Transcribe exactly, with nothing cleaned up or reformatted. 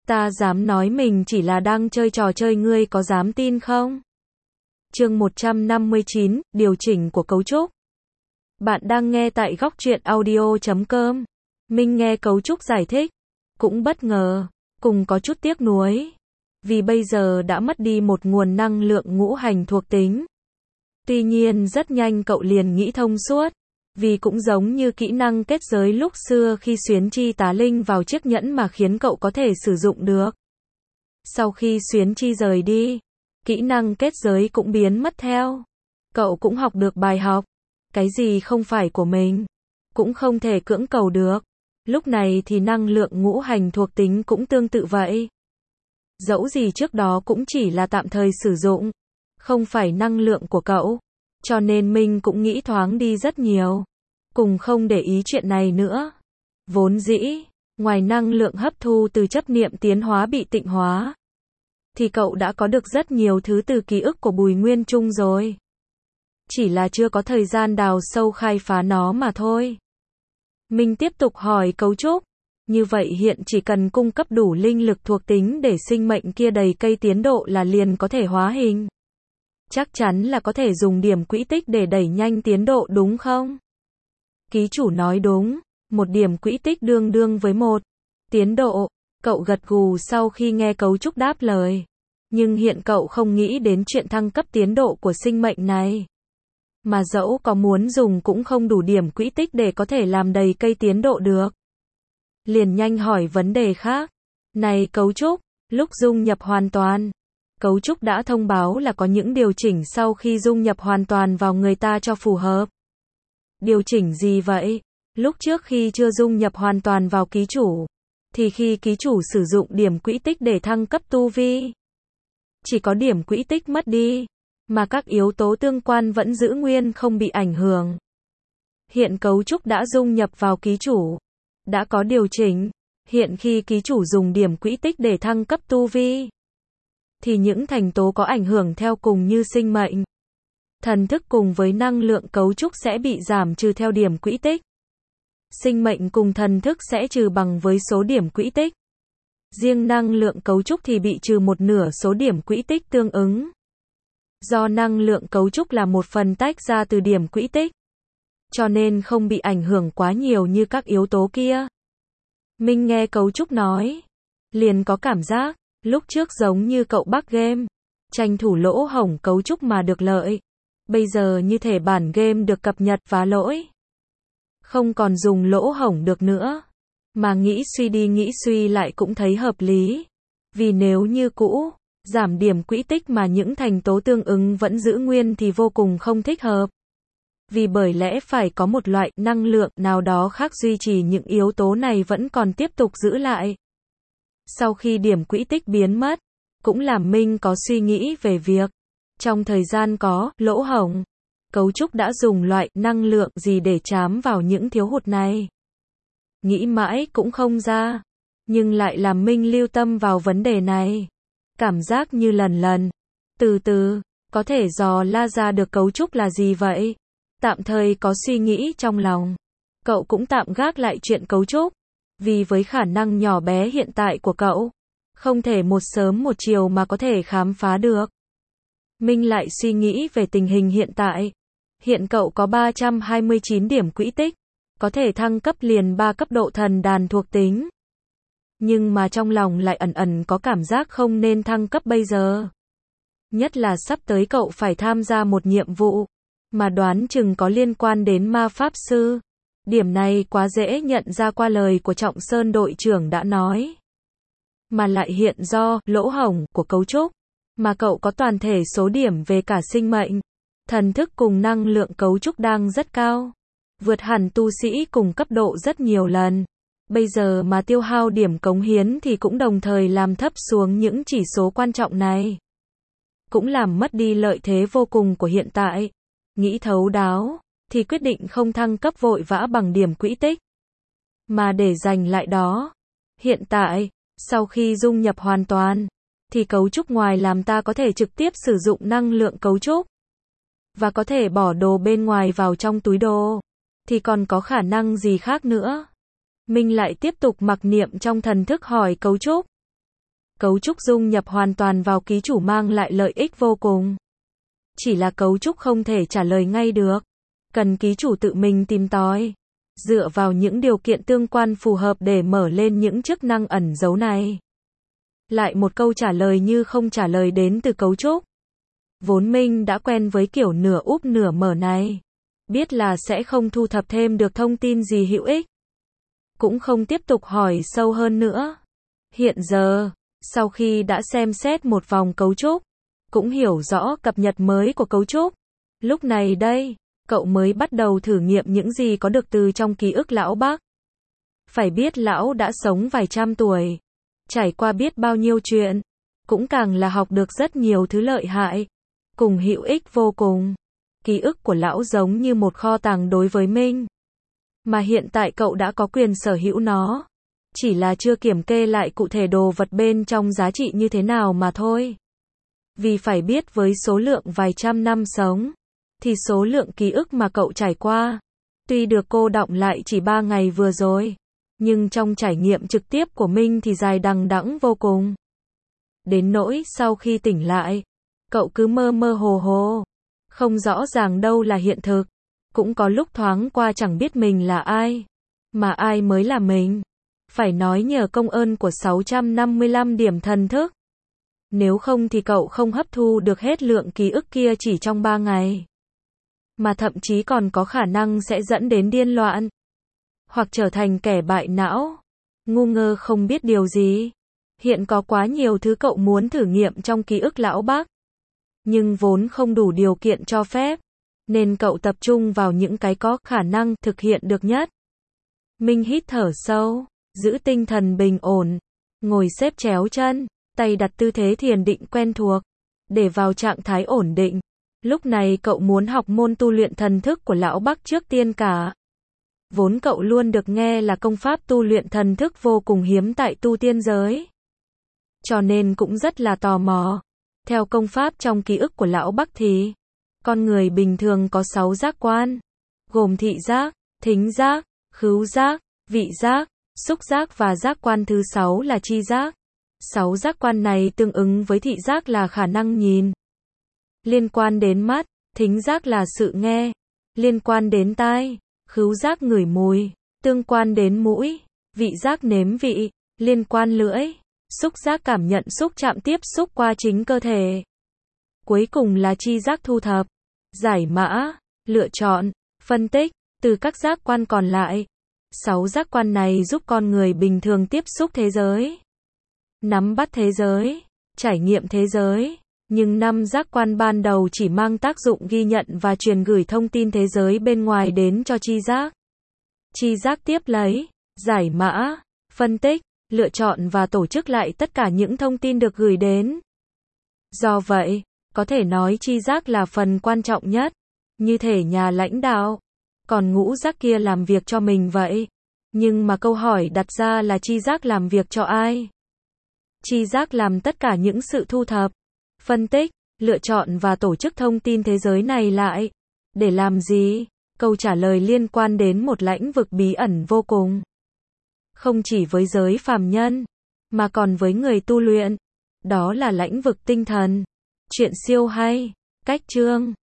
Ta dám nói mình chỉ là đang chơi trò chơi, ngươi có dám tin không? Chương một trăm năm mươi chín, điều chỉnh của cấu trúc. Bạn đang nghe tại góc truyện audio chấm com. Minh nghe cấu trúc giải thích, cũng bất ngờ, cùng có chút tiếc nuối. Vì bây giờ đã mất đi một nguồn năng lượng ngũ hành thuộc tính. Tuy nhiên rất nhanh cậu liền nghĩ thông suốt. Vì cũng giống như kỹ năng kết giới lúc xưa khi xuyến chi tá linh vào chiếc nhẫn mà khiến cậu có thể sử dụng được. Sau khi xuyến chi rời đi, kỹ năng kết giới cũng biến mất theo. Cậu cũng học được bài học. Cái gì không phải của mình, cũng không thể cưỡng cầu được. Lúc này thì năng lượng ngũ hành thuộc tính cũng tương tự vậy. Dẫu gì trước đó cũng chỉ là tạm thời sử dụng, không phải năng lượng của cậu. Cho nên mình cũng nghĩ thoáng đi rất nhiều. Cùng không để ý chuyện này nữa. Vốn dĩ, ngoài năng lượng hấp thu từ chấp niệm tiến hóa bị tịnh hóa, thì cậu đã có được rất nhiều thứ từ ký ức của Bùi Nguyên Trung rồi. Chỉ là chưa có thời gian đào sâu khai phá nó mà thôi. Mình tiếp tục hỏi cấu trúc. Như vậy hiện chỉ cần cung cấp đủ linh lực thuộc tính để sinh mệnh kia đầy cây tiến độ là liền có thể hóa hình. Chắc chắn là có thể dùng điểm quỹ tích để đẩy nhanh tiến độ đúng không? Ký chủ nói đúng, một điểm quỹ tích đương đương với một tiến độ. Cậu gật gù sau khi nghe cấu trúc đáp lời. Nhưng hiện cậu không nghĩ đến chuyện thăng cấp tiến độ của sinh mệnh này. Mà dẫu có muốn dùng cũng không đủ điểm quỹ tích để có thể làm đầy cây tiến độ được. Liền nhanh hỏi vấn đề khác. Này cấu trúc, lúc dung nhập hoàn toàn, cấu trúc đã thông báo là có những điều chỉnh sau khi dung nhập hoàn toàn vào người ta cho phù hợp. Điều chỉnh gì vậy? Lúc trước khi chưa dung nhập hoàn toàn vào ký chủ, thì khi ký chủ sử dụng điểm quỹ tích để thăng cấp tu vi, chỉ có điểm quỹ tích mất đi, mà các yếu tố tương quan vẫn giữ nguyên không bị ảnh hưởng. Hiện cấu trúc đã dung nhập vào ký chủ, đã có điều chỉnh. Hiện khi ký chủ dùng điểm quỹ tích để thăng cấp tu vi, thì những thành tố có ảnh hưởng theo cùng như sinh mệnh, thần thức cùng với năng lượng cấu trúc sẽ bị giảm trừ theo điểm quỹ tích. Sinh mệnh cùng thần thức sẽ trừ bằng với số điểm quỹ tích. Riêng năng lượng cấu trúc thì bị trừ một nửa số điểm quỹ tích tương ứng. Do năng lượng cấu trúc là một phần tách ra từ điểm quỹ tích, cho nên không bị ảnh hưởng quá nhiều như các yếu tố kia. Minh nghe cấu trúc nói, liền có cảm giác, lúc trước giống như cậu bug game, tranh thủ lỗ hổng cấu trúc mà được lợi. Bây giờ như thể bản game được cập nhật vá lỗi, không còn dùng lỗ hổng được nữa. Mà nghĩ suy đi nghĩ suy lại cũng thấy hợp lý. Vì nếu như cũ, giảm điểm quỹ tích mà những thành tố tương ứng vẫn giữ nguyên thì vô cùng không thích hợp. Vì bởi lẽ phải có một loại năng lượng nào đó khác duy trì những yếu tố này vẫn còn tiếp tục giữ lại. Sau khi điểm quỹ tích biến mất, cũng làm Minh có suy nghĩ về việc, trong thời gian có lỗ hổng, cấu trúc đã dùng loại năng lượng gì để trám vào những thiếu hụt này. Nghĩ mãi cũng không ra, nhưng lại làm Minh lưu tâm vào vấn đề này. Cảm giác như lần lần, từ từ, có thể dò la ra được cấu trúc là gì vậy. Tạm thời có suy nghĩ trong lòng, cậu cũng tạm gác lại chuyện cấu trúc. Vì với khả năng nhỏ bé hiện tại của cậu, không thể một sớm một chiều mà có thể khám phá được. Minh lại suy nghĩ về tình hình hiện tại. Hiện cậu có ba trăm hai mươi chín điểm quỹ tích, có thể thăng cấp liền ba cấp độ thần đàn thuộc tính. Nhưng mà trong lòng lại ẩn ẩn có cảm giác không nên thăng cấp bây giờ. Nhất là sắp tới cậu phải tham gia một nhiệm vụ, mà đoán chừng có liên quan đến ma pháp sư. Điểm này quá dễ nhận ra qua lời của Trọng Sơn đội trưởng đã nói. Mà lại hiện do lỗ hổng của cấu trúc, mà cậu có toàn thể số điểm về cả sinh mệnh, thần thức cùng năng lượng cấu trúc đang rất cao. Vượt hẳn tu sĩ cùng cấp độ rất nhiều lần. Bây giờ mà tiêu hao điểm cống hiến thì cũng đồng thời làm thấp xuống những chỉ số quan trọng này. Cũng làm mất đi lợi thế vô cùng của hiện tại. Nghĩ thấu đáo, thì quyết định không thăng cấp vội vã bằng điểm quỹ tích, mà để dành lại đó. Hiện tại, sau khi dung nhập hoàn toàn, thì cấu trúc ngoài làm ta có thể trực tiếp sử dụng năng lượng cấu trúc, và có thể bỏ đồ bên ngoài vào trong túi đồ, thì còn có khả năng gì khác nữa? Minh lại tiếp tục mặc niệm trong thần thức hỏi cấu trúc. Cấu trúc dung nhập hoàn toàn vào ký chủ mang lại lợi ích vô cùng. Chỉ là cấu trúc không thể trả lời ngay được. Cần ký chủ tự mình tìm tòi. Dựa vào những điều kiện tương quan phù hợp để mở lên những chức năng ẩn giấu này. Lại một câu trả lời như không trả lời đến từ cấu trúc. Vốn Minh đã quen với kiểu nửa úp nửa mở này. Biết là sẽ không thu thập thêm được thông tin gì hữu ích. Cũng không tiếp tục hỏi sâu hơn nữa. Hiện giờ, sau khi đã xem xét một vòng cấu trúc, cũng hiểu rõ cập nhật mới của cấu trúc, lúc này đây, cậu mới bắt đầu thử nghiệm những gì có được từ trong ký ức lão Bắc. Phải biết lão đã sống vài trăm tuổi, trải qua biết bao nhiêu chuyện, cũng càng là học được rất nhiều thứ lợi hại, cùng hữu ích vô cùng. Ký ức của lão giống như một kho tàng đối với Minh. Mà hiện tại cậu đã có quyền sở hữu nó. Chỉ là chưa kiểm kê lại cụ thể đồ vật bên trong giá trị như thế nào mà thôi. Vì phải biết với số lượng vài trăm năm sống, thì số lượng ký ức mà cậu trải qua, tuy được cô đọng lại chỉ ba ngày vừa rồi, nhưng trong trải nghiệm trực tiếp của Minh thì dài đằng đẵng vô cùng. Đến nỗi sau khi tỉnh lại, cậu cứ mơ mơ hồ hồ, không rõ ràng đâu là hiện thực, cũng có lúc thoáng qua chẳng biết mình là ai, mà ai mới là mình. Phải nói nhờ công ơn của sáu trăm năm mươi lăm điểm thần thức. Nếu không thì cậu không hấp thu được hết lượng ký ức kia chỉ trong ba ngày. Mà thậm chí còn có khả năng sẽ dẫn đến điên loạn. Hoặc trở thành kẻ bại não. Ngu ngơ không biết điều gì. Hiện có quá nhiều thứ cậu muốn thử nghiệm trong ký ức lão Bắc. Nhưng vốn không đủ điều kiện cho phép. Nên cậu tập trung vào những cái có khả năng thực hiện được nhất. Minh hít thở sâu. Giữ tinh thần bình ổn, ngồi xếp chéo chân, tay đặt tư thế thiền định quen thuộc, để vào trạng thái ổn định. Lúc này cậu muốn học môn tu luyện thần thức của lão Bắc trước tiên cả. Vốn cậu luôn được nghe là công pháp tu luyện thần thức vô cùng hiếm tại tu tiên giới. Cho nên cũng rất là tò mò. Theo công pháp trong ký ức của lão Bắc thì, con người bình thường có sáu giác quan, gồm thị giác, thính giác, khứu giác, vị giác, xúc giác và giác quan thứ sáu là tri giác. Sáu giác quan này tương ứng với thị giác là khả năng nhìn. Liên quan đến mắt, thính giác là sự nghe. Liên quan đến tai, khứu giác ngửi mùi. Tương quan đến mũi, vị giác nếm vị. Liên quan lưỡi, xúc giác cảm nhận xúc chạm tiếp xúc qua chính cơ thể. Cuối cùng là tri giác thu thập, giải mã, lựa chọn, phân tích, từ các giác quan còn lại. Sáu giác quan này giúp con người bình thường tiếp xúc thế giới, nắm bắt thế giới, trải nghiệm thế giới. Nhưng năm giác quan ban đầu chỉ mang tác dụng ghi nhận và truyền gửi thông tin thế giới bên ngoài đến cho tri giác. Tri giác tiếp lấy, giải mã, phân tích, lựa chọn và tổ chức lại tất cả những thông tin được gửi đến. Do vậy, có thể nói tri giác là phần quan trọng nhất, như thể nhà lãnh đạo. Còn ngũ giác kia làm việc cho mình vậy. Nhưng mà câu hỏi đặt ra là tri giác làm việc cho ai? Tri giác làm tất cả những sự thu thập, phân tích, lựa chọn và tổ chức thông tin thế giới này lại. Để làm gì? Câu trả lời liên quan đến một lãnh vực bí ẩn vô cùng. Không chỉ với giới phàm nhân, mà còn với người tu luyện. Đó là lãnh vực tinh thần. Chuyện siêu hay. Cách chương.